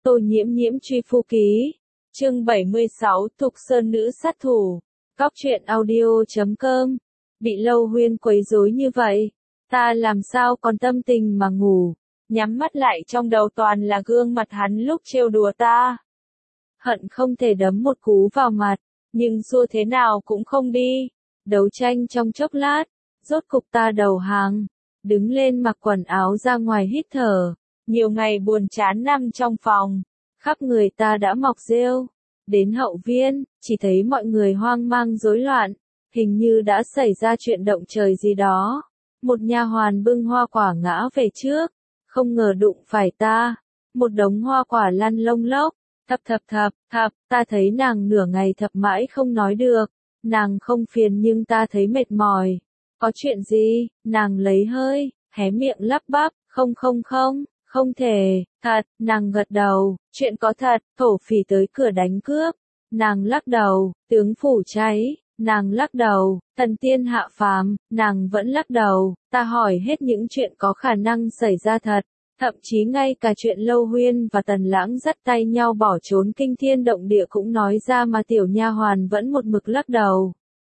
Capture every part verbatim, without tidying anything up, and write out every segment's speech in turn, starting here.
Tô Nhiễm Nhiễm truy phu ký. Chương bảy mươi sáu, Thục Sơn nữ sát thủ. Cóc truyện audio chấm com. Bị Lâu Huyên quấy rối như vậy, ta làm sao còn tâm tình mà ngủ. Nhắm mắt lại trong đầu toàn là gương mặt hắn lúc trêu đùa ta. Hận không thể đấm một cú vào mặt, nhưng xua thế nào cũng không đi. Đấu tranh trong chốc lát, rốt cục ta đầu hàng, đứng lên mặc quần áo ra ngoài hít thở. Nhiều ngày buồn chán nằm trong phòng, khắp người ta đã mọc rêu. Đến hậu viên, chỉ thấy mọi người hoang mang rối loạn, hình như đã xảy ra chuyện động trời gì đó. Một nha hoàn bưng hoa quả ngã về trước, không ngờ đụng phải ta. Một đống hoa quả lăn lông lốc, thập thập thập, thập, ta thấy nàng nửa ngày thập mãi không nói được. Nàng không phiền nhưng ta thấy mệt mỏi. Có chuyện gì? Nàng lấy hơi, hé miệng lắp bắp, không không không. Không thể, thật, nàng gật đầu, chuyện có thật, thổ phỉ tới cửa đánh cướp. Nàng lắc đầu, tướng phủ cháy, nàng lắc đầu, thần tiên hạ phàm, nàng vẫn lắc đầu. Ta hỏi hết những chuyện có khả năng xảy ra thật, thậm chí ngay cả chuyện Lâu Huyên và Tần Lãng dắt tay nhau bỏ trốn kinh thiên động địa cũng nói ra mà tiểu nha hoàn vẫn một mực lắc đầu.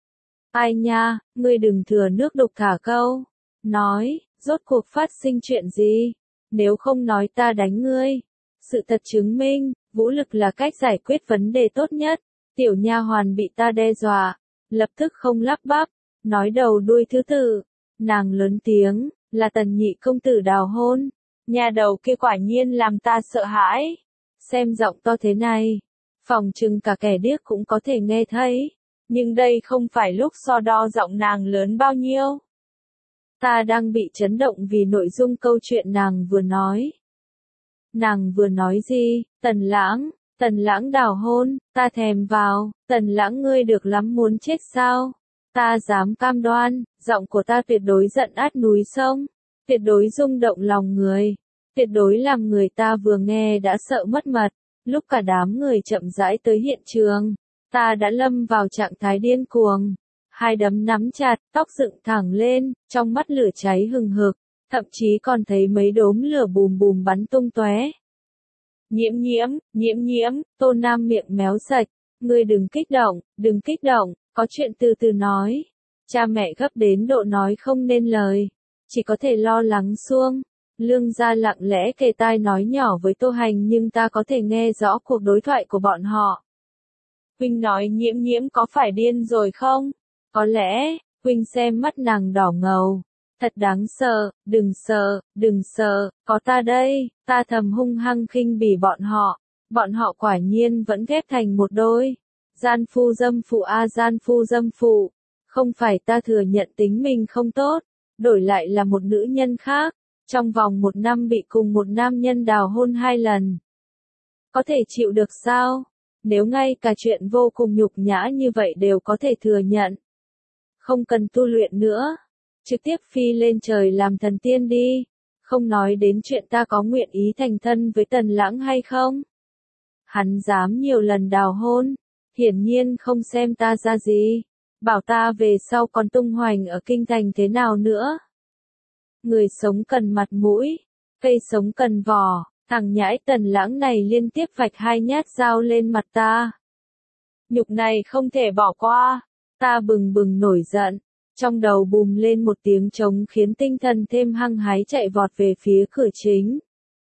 Ai nha, ngươi đừng thừa nước đục thả câu, nói, rốt cuộc phát sinh chuyện gì? Nếu không nói ta đánh ngươi. Sự thật chứng minh, vũ lực là cách giải quyết vấn đề tốt nhất. Tiểu nha hoàn bị ta đe dọa, lập tức không lắp bắp, nói đầu đuôi thứ tự. Nàng lớn tiếng, là Tần nhị công tử đào hôn. Nhà đầu kia quả nhiên làm ta sợ hãi. Xem giọng to thế này, phòng chừng cả kẻ điếc cũng có thể nghe thấy. Nhưng đây không phải lúc so đo giọng nàng lớn bao nhiêu. Ta đang bị chấn động vì nội dung câu chuyện nàng vừa nói. Nàng vừa nói gì? Tần Lãng, Tần Lãng đào hôn, ta thèm vào, Tần Lãng ngươi được lắm muốn chết sao? Ta dám cam đoan, giọng của ta tuyệt đối giận át núi sông, tuyệt đối rung động lòng người, tuyệt đối làm người ta vừa nghe đã sợ mất mật. Lúc cả đám người chậm rãi tới hiện trường, ta đã lâm vào trạng thái điên cuồng. Hai đấm nắm chặt, tóc dựng thẳng lên, trong mắt lửa cháy hừng hực, thậm chí còn thấy mấy đốm lửa bùm bùm bắn tung tóe. Nhiễm nhiễm, nhiễm nhiễm, Tô Nam miệng méo sạch, ngươi đừng kích động, đừng kích động, có chuyện từ từ nói. Cha mẹ gấp đến độ nói không nên lời, chỉ có thể lo lắng xuông. Lương gia lặng lẽ kề tai nói nhỏ với Tô Hành nhưng ta có thể nghe rõ cuộc đối thoại của bọn họ. Huynh nói nhiễm nhiễm có phải điên rồi không? Có lẽ, huynh xem mắt nàng đỏ ngầu. Thật đáng sợ, đừng sợ, đừng sợ, có ta đây. Ta thầm hung hăng khinh bỉ bọn họ. Bọn họ quả nhiên vẫn ghép thành một đôi. Gian phu dâm phụ a gian phu dâm phụ. Không phải ta thừa nhận tính mình không tốt, đổi lại là một nữ nhân khác. Trong vòng một năm bị cùng một nam nhân đào hôn hai lần. Có thể chịu được sao? Nếu ngay cả chuyện vô cùng nhục nhã như vậy đều có thể thừa nhận. Không cần tu luyện nữa, trực tiếp phi lên trời làm thần tiên đi, không nói đến chuyện ta có nguyện ý thành thân với Tần Lãng hay không. Hắn dám nhiều lần đào hôn, hiển nhiên không xem ta ra gì, bảo ta về sau còn tung hoành ở kinh thành thế nào nữa. Người sống cần mặt mũi, cây sống cần vỏ, thằng nhãi Tần Lãng này liên tiếp vạch hai nhát dao lên mặt ta. Nhục này không thể bỏ qua. Ta bừng bừng nổi giận, trong đầu bùm lên một tiếng trống khiến tinh thần thêm hăng hái chạy vọt về phía cửa chính.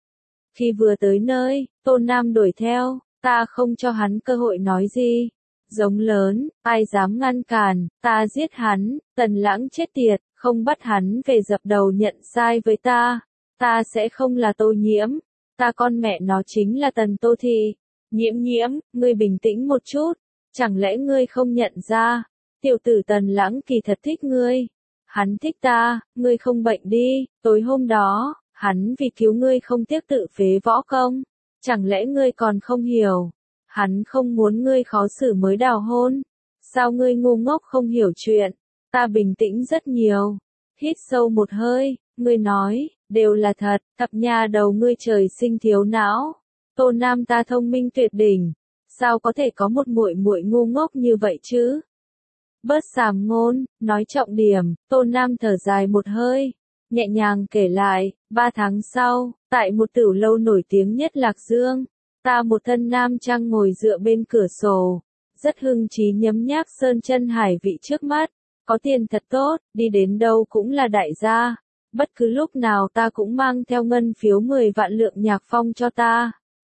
Khi vừa tới nơi, Tô Nam đuổi theo, ta không cho hắn cơ hội nói gì. Giống lớn, ai dám ngăn cản, ta giết hắn, Tần Lãng chết tiệt, không bắt hắn về dập đầu nhận sai với ta. Ta sẽ không là Tô Nhiễm, ta con mẹ nó chính là Tần Tô Thị. Nhiễm nhiễm, ngươi bình tĩnh một chút, chẳng lẽ ngươi không nhận ra? Tiểu tử Tần Lãng kỳ thật thích ngươi. Hắn thích ta, ngươi không bệnh đi. Tối hôm đó, hắn vì cứu ngươi không tiếc tự phế võ công. Chẳng lẽ ngươi còn không hiểu? Hắn không muốn ngươi khó xử mới đào hôn. Sao ngươi ngu ngốc không hiểu chuyện? Ta bình tĩnh rất nhiều. Hít sâu một hơi, ngươi nói, đều là thật, thập nha đầu ngươi trời sinh thiếu não. Tô Nam ta thông minh tuyệt đỉnh. Sao có thể có một muội muội ngu ngốc như vậy chứ? Bớt sàm ngôn, nói trọng điểm. Tô Nam thở dài một hơi, nhẹ nhàng kể lại. Ba tháng sau, tại một tửu lâu nổi tiếng nhất Lạc Dương, Ta một thân nam trang ngồi dựa bên cửa sổ, rất hưng trí nhấm nháp sơn chân hải vị trước mắt, có tiền thật tốt, đi đến đâu cũng là đại gia, bất cứ lúc nào ta cũng mang theo ngân phiếu mười vạn lượng nhạc phong cho ta.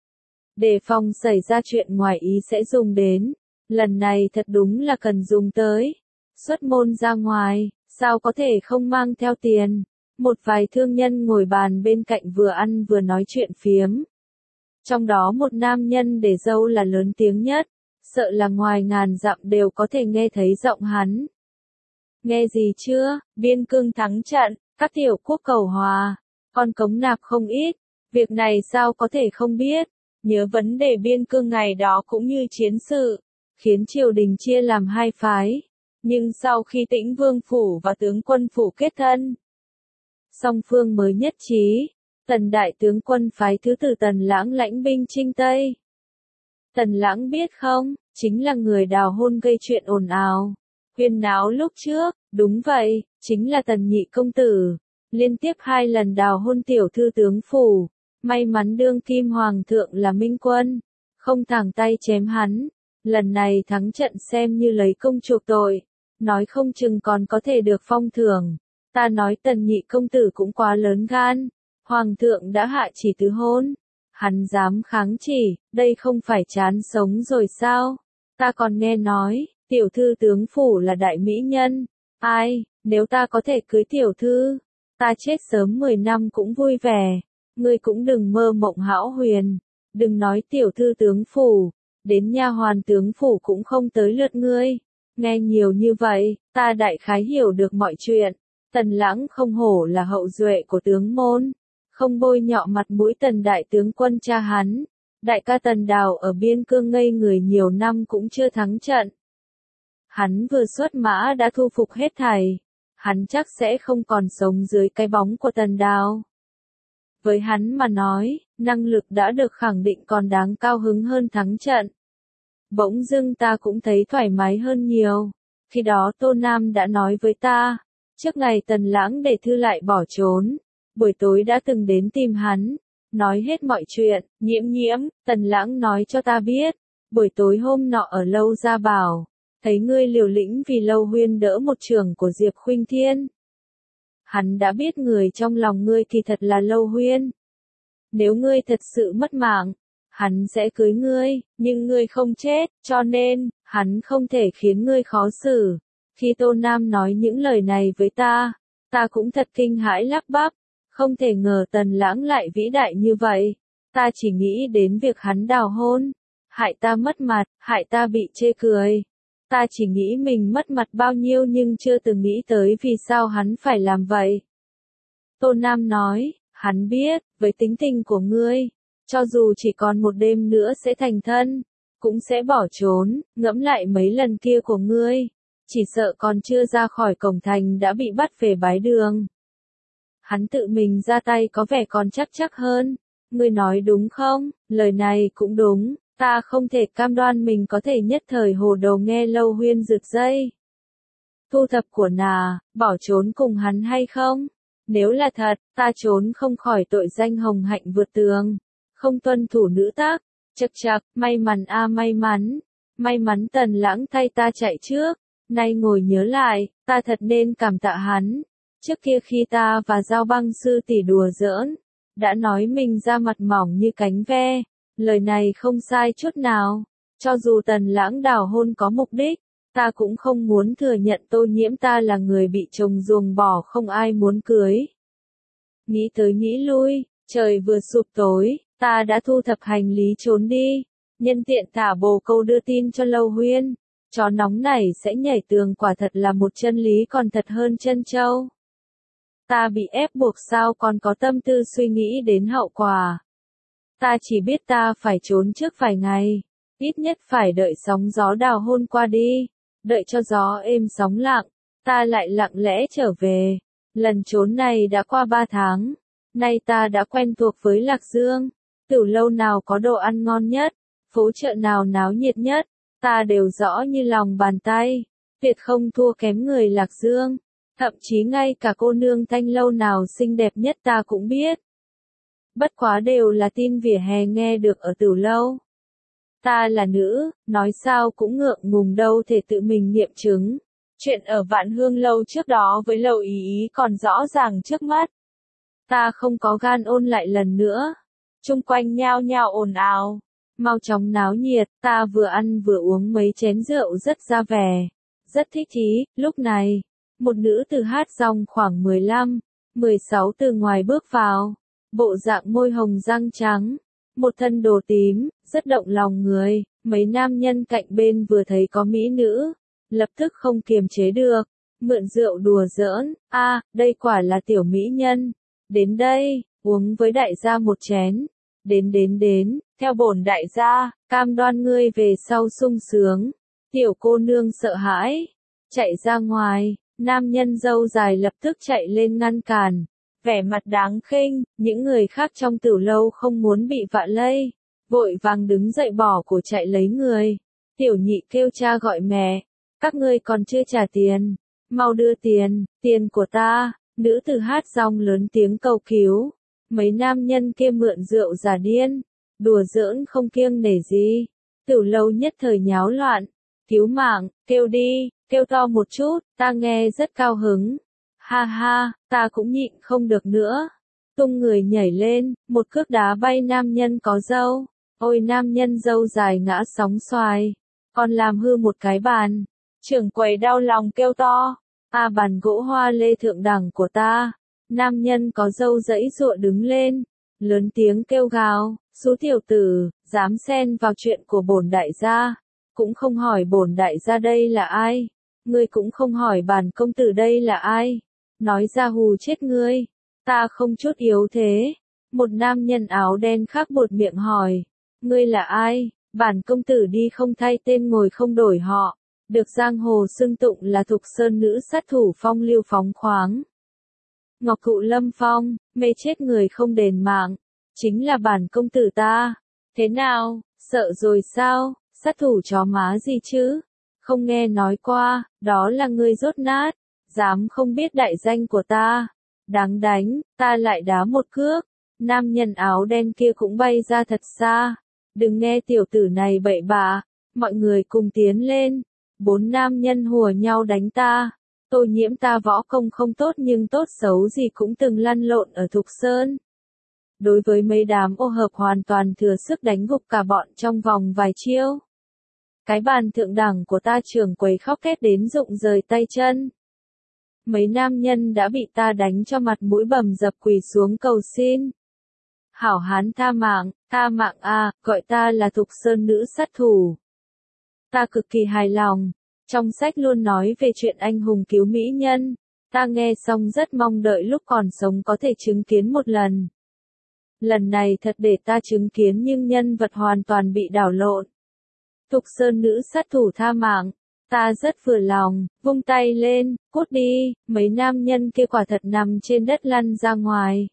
Đề phòng xảy ra chuyện ngoài ý sẽ dùng đến, lần này thật đúng là cần dùng tới. Xuất môn ra ngoài, sao có thể không mang theo tiền? Một vài thương nhân ngồi bàn bên cạnh vừa ăn vừa nói chuyện phiếm. Trong đó một nam nhân để dâu là lớn tiếng nhất, sợ là ngoài ngàn dặm đều có thể nghe thấy giọng hắn. Nghe gì chưa, Biên Cương thắng trận, các tiểu quốc cầu hòa, con cống nạp không ít, việc này sao có thể không biết, nhớ vấn đề Biên Cương ngày đó cũng như chiến sự, khiến triều đình chia làm hai phái, nhưng sau khi Tĩnh Vương Phủ và tướng quân Phủ kết thân, song phương mới nhất trí, Tần đại tướng quân phái thứ tử Tần Lãng lãnh binh chinh Tây. Tần Lãng biết không, chính là người đào hôn gây chuyện ồn ào, huyên náo lúc trước, đúng vậy, chính là Tần nhị công tử, liên tiếp hai lần đào hôn tiểu thư tướng phủ, may mắn đương kim hoàng thượng là Minh Quân, không thẳng tay chém hắn, lần này thắng trận xem như lấy công chuộc tội, nói không chừng còn có thể được phong thưởng, ta nói Tần nhị công tử cũng quá lớn gan, hoàng thượng đã hạ chỉ tứ hôn. Hắn dám kháng chỉ, đây không phải chán sống rồi sao? Ta còn nghe nói, tiểu thư tướng phủ là đại mỹ nhân. Ai, nếu ta có thể cưới tiểu thư, ta chết sớm mười năm cũng vui vẻ. Ngươi cũng đừng mơ mộng hão huyền, đừng nói tiểu thư tướng phủ, đến nha hoàn tướng phủ cũng không tới lượt ngươi. Nghe nhiều như vậy, ta đại khái hiểu được mọi chuyện. Tần Lãng không hổ là hậu duệ của tướng môn. Không bôi nhọ mặt mũi Tần đại tướng quân cha hắn, đại ca Tần Đào ở Biên Cương ngây người nhiều năm cũng chưa thắng trận. Hắn vừa xuất mã đã thu phục hết thảy, hắn chắc sẽ không còn sống dưới cái bóng của Tần Đào. Với hắn mà nói, năng lực đã được khẳng định còn đáng cao hứng hơn thắng trận. Bỗng dưng ta cũng thấy thoải mái hơn nhiều, khi đó Tô Nam đã nói với ta, trước ngày Tần Lãng để thư lại bỏ trốn. Buổi tối đã từng đến tìm hắn, nói hết mọi chuyện, Nhiễm Nhiễm, Tần Lãng nói cho ta biết, buổi tối hôm nọ ở Lâu Gia Bảo, thấy ngươi liều lĩnh vì Lâu Huyên đỡ một trường của Diệp Khuynh Thiên. Hắn đã biết người trong lòng ngươi kỳ thật là Lâu Huyên. Nếu ngươi thật sự mất mạng, hắn sẽ cưới ngươi, nhưng ngươi không chết, cho nên, hắn không thể khiến ngươi khó xử. Khi Tô Nam nói những lời này với ta, ta cũng thật kinh hãi lắp bắp. Không thể ngờ Tần Lãng lại vĩ đại như vậy, ta chỉ nghĩ đến việc hắn đào hôn, hại ta mất mặt, hại ta bị chê cười. Ta chỉ nghĩ mình mất mặt bao nhiêu nhưng chưa từng nghĩ tới vì sao hắn phải làm vậy. Tô Nam nói, hắn biết, với tính tình của ngươi, cho dù chỉ còn một đêm nữa sẽ thành thân, cũng sẽ bỏ trốn, ngẫm lại mấy lần kia của ngươi, chỉ sợ còn chưa ra khỏi cổng thành đã bị bắt về bái đường. Hắn tự mình ra tay có vẻ còn chắc chắc hơn. Ngươi nói đúng không? Lời này cũng đúng, ta không thể cam đoan mình có thể nhất thời hồ đồ nghe Lâu Huyên rực dây. Thu thập của nà, bỏ trốn cùng hắn hay không? Nếu là thật, ta trốn không khỏi tội danh hồng hạnh vượt tường, không tuân thủ nữ tác, chật chật, may mắn a may mắn, may mắn Tần Lãng thay ta chạy trước, nay ngồi nhớ lại, ta thật nên cảm tạ hắn. Trước kia khi ta và Giao Băng sư tỷ đùa giỡn, đã nói mình da mặt mỏng như cánh ve, lời này không sai chút nào, cho dù Tần Lãng đào hôn có mục đích, ta cũng không muốn thừa nhận Tô Nhiễm ta là người bị chồng ruồng bỏ không ai muốn cưới. Nghĩ tới nghĩ lui, trời vừa sụp tối, ta đã thu thập hành lý trốn đi, nhân tiện thả bồ câu đưa tin cho Lâu Huyên, chó nóng này sẽ nhảy tường quả thật là một chân lý còn thật hơn chân châu. Ta bị ép buộc sao còn có tâm tư suy nghĩ đến hậu quả. Ta chỉ biết ta phải trốn trước vài ngày, ít nhất phải đợi sóng gió đào hôn qua đi, đợi cho gió êm sóng lặng, ta lại lặng lẽ trở về. Lần trốn này đã qua ba tháng, nay ta đã quen thuộc với Lạc Dương, tiểu lâu nào có đồ ăn ngon nhất, phố chợ nào náo nhiệt nhất, ta đều rõ như lòng bàn tay, tuyệt không thua kém người Lạc Dương. Thậm chí ngay cả cô nương thanh lâu nào xinh đẹp nhất ta cũng biết. Bất quá đều là tin vỉa hè nghe được ở Tử Lâu. Ta là nữ, nói sao cũng ngượng ngùng đâu thể tự mình nghiệm chứng. Chuyện ở Vạn Hương Lâu trước đó với Lâu Ý Ý còn rõ ràng trước mắt. Ta không có gan ôn lại lần nữa. Chung quanh nhao nhao ồn ào. Mau chóng náo nhiệt, ta vừa ăn vừa uống mấy chén rượu rất ra vẻ. Rất thích thú, lúc này, một nữ tử hát giọng khoảng mười lăm, mười sáu từ ngoài bước vào. Bộ dạng môi hồng răng trắng, một thân đồ tím, rất động lòng người. Mấy nam nhân cạnh bên vừa thấy có mỹ nữ, lập tức không kiềm chế được, mượn rượu đùa giỡn, a, đây quả là tiểu mỹ nhân. Đến đây, uống với đại gia một chén. Đến đến đến, theo bổn đại gia, cam đoan ngươi về sau sung sướng. Tiểu cô nương sợ hãi, chạy ra ngoài, nam nhân râu dài lập tức chạy lên ngăn cản. Vẻ mặt đáng khinh, những người khác trong Tử Lâu không muốn bị vạ lây, vội vàng đứng dậy bỏ của chạy lấy người. Tiểu nhị kêu cha gọi mẹ, các ngươi còn chưa trả tiền, mau đưa tiền, tiền của ta. Nữ tử hát giọng lớn tiếng cầu cứu. Mấy nam nhân kia mượn rượu giả điên, đùa giỡn không kiêng nể gì. Tử Lâu nhất thời nháo loạn, cứu mạng, kêu đi, kêu to một chút, ta nghe rất cao hứng. Ha ha, ta cũng nhịn không được nữa. Tung người nhảy lên, một cước đá bay nam nhân có râu. Ôi nam nhân râu dài ngã sóng xoài, còn làm hư một cái bàn. Trưởng quầy đau lòng kêu to, à bàn gỗ hoa lê thượng đẳng của ta. Nam nhân có râu dãy dụa đứng lên, lớn tiếng kêu gào, số tiểu tử, dám xen vào chuyện của bổn đại gia, cũng không hỏi bổn đại gia đây là ai, ngươi cũng không hỏi bản công tử đây là ai, nói ra hù chết ngươi, ta không chút yếu thế. Một nam nhân áo đen khác buột miệng hỏi, ngươi là ai, bản công tử đi không thay tên ngồi không đổi họ, được giang hồ xưng tụng là Thục Sơn nữ sát thủ phong lưu phóng khoáng. Ngọc Thụ Lâm Phong, mê chết người không đền mạng, chính là bản công tử ta. Thế nào, sợ rồi sao, sát thủ chó má gì chứ? Không nghe nói qua, đó là ngươi rốt nát, dám không biết đại danh của ta. Đáng đánh, ta lại đá một cước. Nam nhân áo đen kia cũng bay ra thật xa. Đừng nghe tiểu tử này bậy bạ, mọi người cùng tiến lên. Bốn nam nhân hùa nhau đánh ta. Tô Nhiễm ta võ công không tốt nhưng tốt xấu gì cũng từng lăn lộn ở Thục Sơn. Đối với mấy đám ô hợp hoàn toàn thừa sức đánh gục cả bọn trong vòng vài chiêu. Cái bàn thượng đẳng của ta trưởng quầy khóc thét đến rụng rời tay chân. Mấy nam nhân đã bị ta đánh cho mặt mũi bầm dập quỳ xuống cầu xin. Hảo hán tha mạng, tha mạng a, gọi ta là Thục Sơn nữ sát thủ. Ta cực kỳ hài lòng. Trong sách luôn nói về chuyện anh hùng cứu mỹ nhân, ta nghe xong rất mong đợi lúc còn sống có thể chứng kiến một lần. Lần này thật để ta chứng kiến nhưng nhân vật hoàn toàn bị đảo lộn. Thục Sơn nữ sát thủ tha mạng, ta rất vừa lòng, vung tay lên, cút đi, mấy nam nhân kia quả thật nằm trên đất lăn ra ngoài.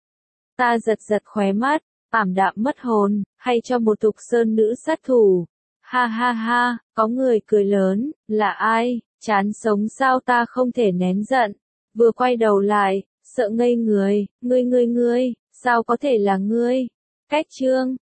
Ta giật giật khóe mắt, ảm đạm mất hồn, hay cho một Thục Sơn nữ sát thủ. Ha ha ha, có người cười lớn, là ai, chán sống sao ta không thể nén giận, vừa quay đầu lại, sợ ngây người, ngươi ngươi ngươi, sao có thể là ngươi, cách trương,